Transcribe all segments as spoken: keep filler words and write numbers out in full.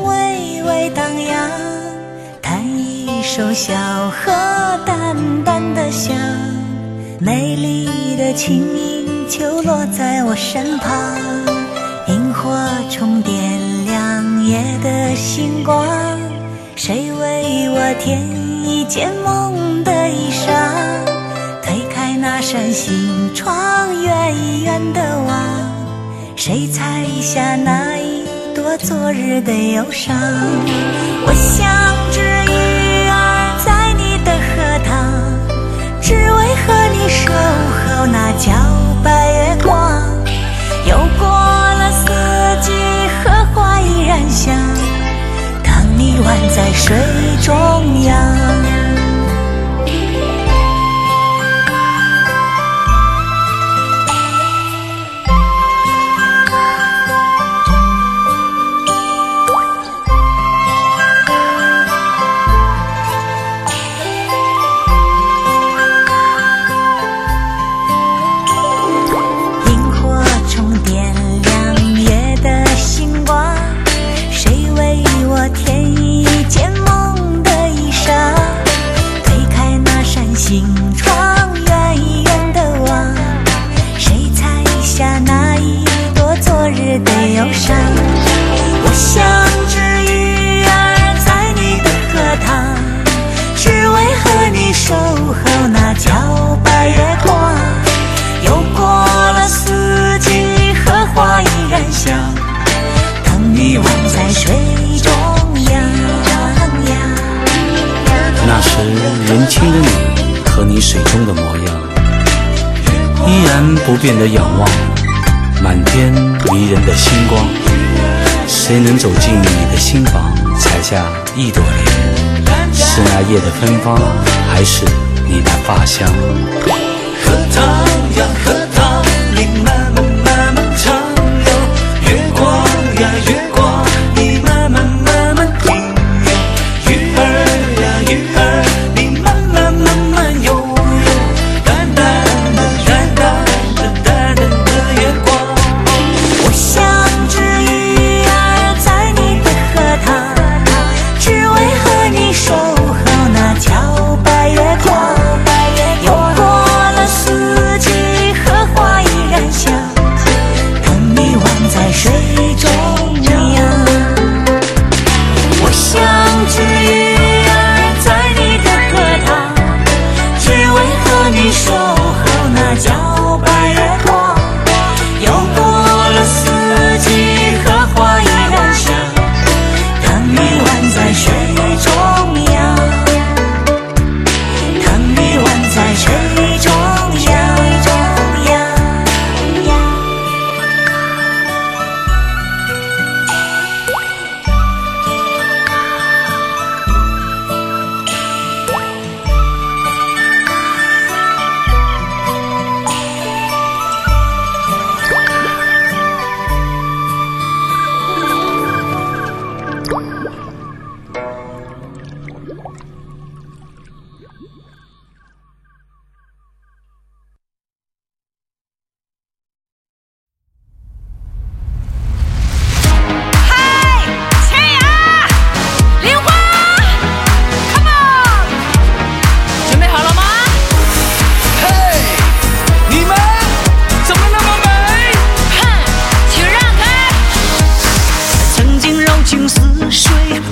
微微荡漾，弹一首小河淡淡的香，美丽的轻音就落在我身旁，萤火虫点亮夜的星光，谁为我添一件梦的衣裳，推开那扇心窗，远远的望，谁采下那一朵昨日的忧伤。我像只鱼儿在你的荷塘，只为和你守候那皎白月光，又过了四季，荷花依然香，当你宛在水中央。 那时年轻的你和你水中的模样，依然不变的仰望满天迷人的星光。谁能走进你的心房，采下一朵莲？是那夜的芬芳，还是你的发香？ 荷塘呀荷塘里慢慢慢慢长流，月光呀月光你慢慢慢慢停留，鱼儿呀鱼儿你慢慢慢慢游游，淡淡的淡淡的淡淡的月光。 我像只鱼儿在你的荷塘，只为和你守候那皎白月光，又过了四季，荷花依然香，等你宛在水中央。我像只鱼儿在你的荷塘，只为和你守候那皎白月光，又过了四季，荷花依然香，等你宛在水中央，等你宛在水中央。 似水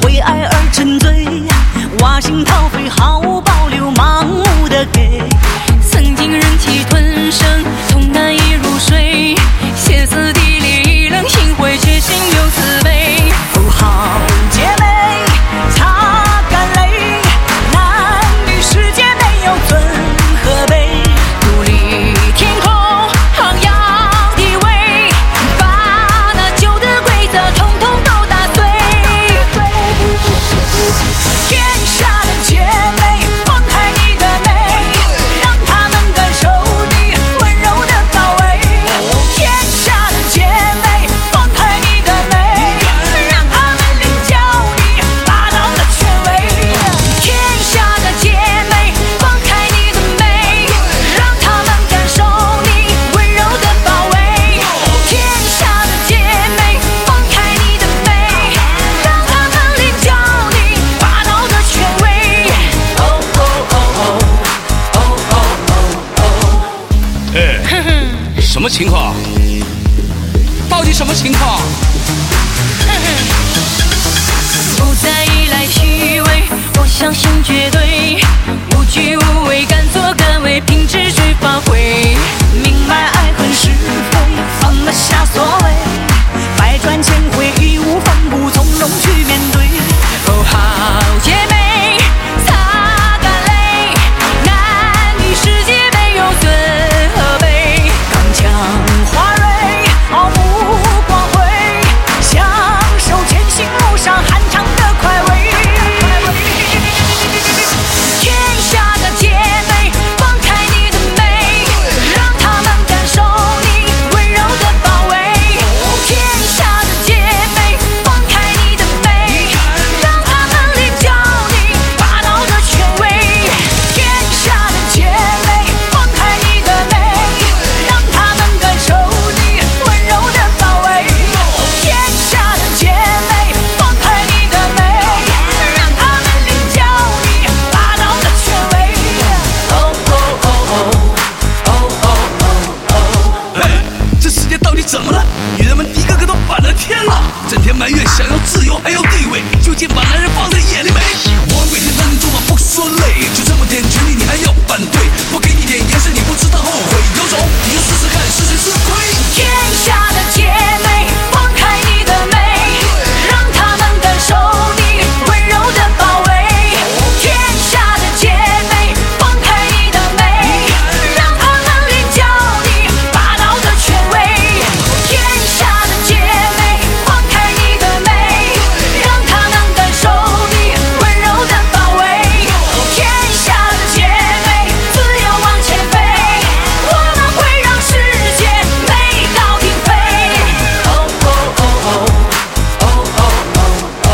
天把男人放在眼里没？我每天让你做嘛不说累，就这么点权利你还要反对？不给你点颜色你不知道后悔，有种你就试试看是谁吃亏。 天下的姐妹，放开你的美，让他们感受你温柔的包围。天下的姐妹，放开你的美，让他们领教你霸道的权威。天下的姐妹，放开你的美，让他们感受你温柔的包围。天下的姐妹，自由往前飞，我们会让世界美到停飞。哦哦哦哦哦哦哦哦。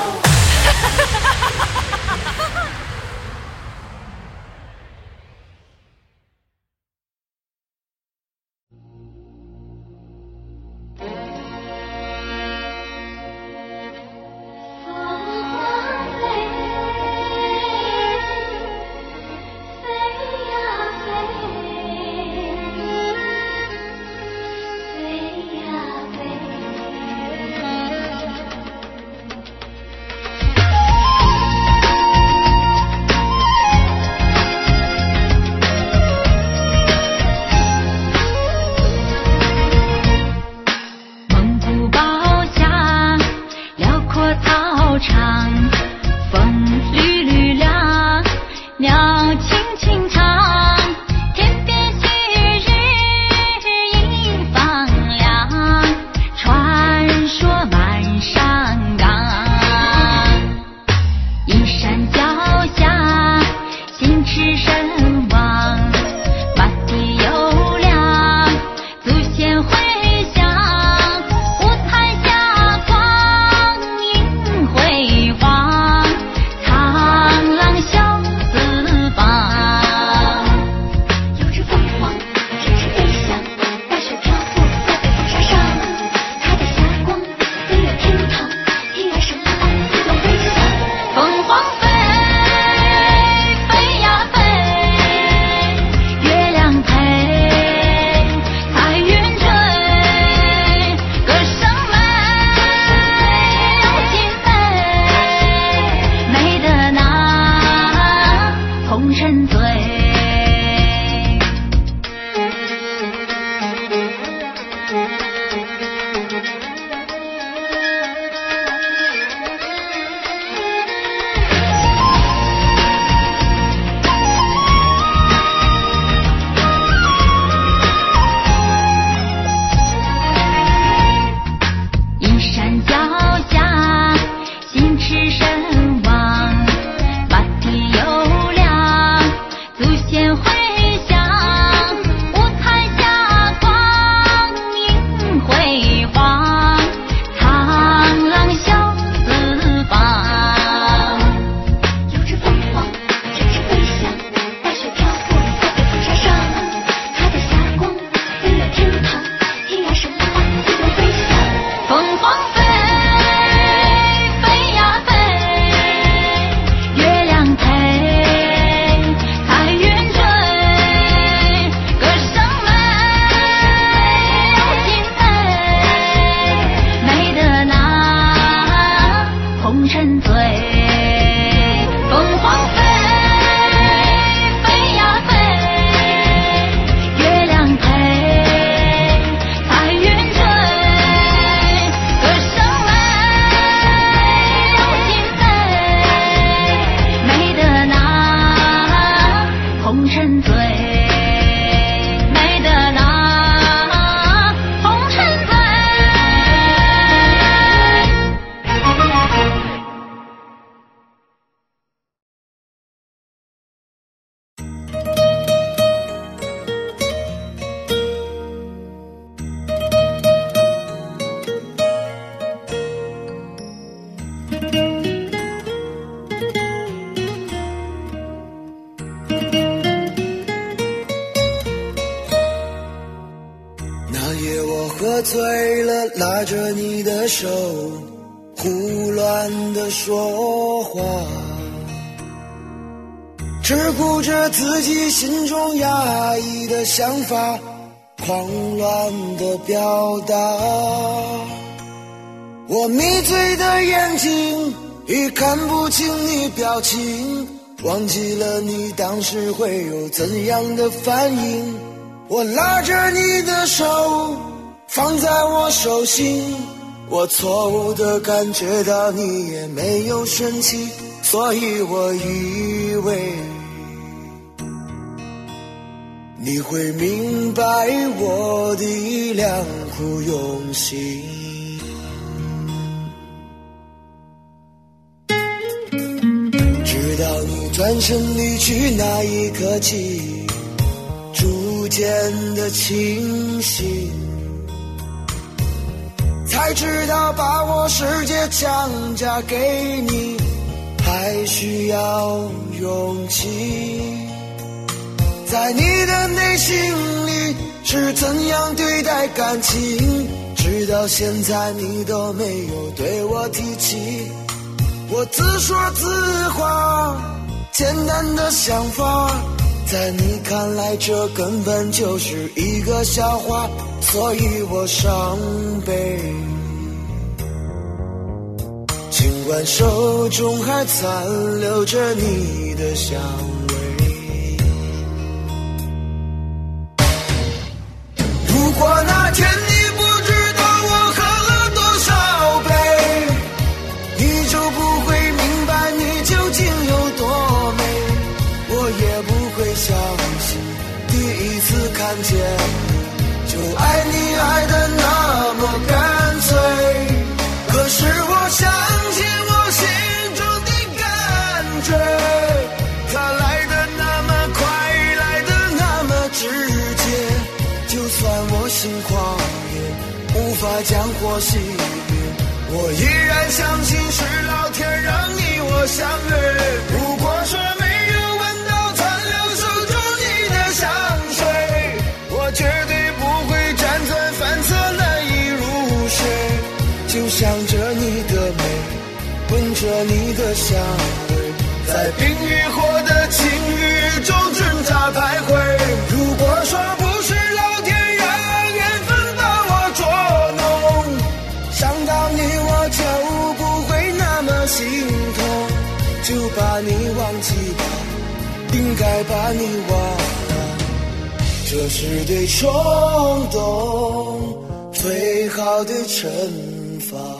蒙古包下辽阔草场，风绿绿凉，鸟轻轻唱，天边旭日映放亮，传说满山岗。阴山脚下，心驰神往，马蹄悠亮，祖先回响，舞台下光影辉煌，苍狼笑四方。有只凤凰，展翅飞翔，大雪飘过在北方沙上，它的霞光飞越天堂，天涯什么自由飞翔。凤凰飞，飞呀飞，月亮陪，彩云追，歌声美，有心美，美得那红尘醉。阴山脚下，心驰神往，马蹄悠亮，祖先回响，舞台下光影辉煌，苍狼笑四方。有只凤凰，展翅飞翔，大雪飘过在北方沙上，它的霞光飞越天堂，天涯什么自由飞翔。凤凰飞，飞呀飞，月亮陪，彩云追，歌声美，有心美，美得那红尘醉。凤凰飞，飞呀飞，月亮陪，彩云追，歌声美，有心美，美得那红尘醉，美得那红尘醉。 那夜我喝醉了，拉着你的手，胡乱地说话，只顾着自己心中压抑的想法，狂乱地表达。我迷醉的眼睛已看不清你表情，忘记了你当时会有怎样的反应。我拉着你的手放在我手心，我错误地感觉到你也没有生气，所以我以为你会明白我的良苦用心。直到你转身离去那一刻起，逐渐的清醒，才知道把我世界强加给你还需要勇气。在你的内心里是怎样对待感情，直到现在你都没有对我提起。我自说自话，简单的想法，在你看来这根本就是一个笑话，所以我伤悲。尽管手中还残留着你的香味，如果那天你不知道我喝了多少杯，你就不会明白你究竟有多美。我也不会相信第一次看见你就爱你爱得那么干脆，可是我相信我心中的感觉，它来得那么快，来得那么直接，就算我心狂野无法将火熄灭，我依然相信是老天让你我相约。如果说没有闻到残留手中你的香水，我绝对不会辗转反侧难以入睡，就想着你的美，闻着你的香味，在冰与火的情欲中挣扎徘徊。如果说不是老天让缘分把我捉弄，想到你我就不会那么心痛，就把你忘记吧，应该把你忘了，这是对冲动最好的惩罚。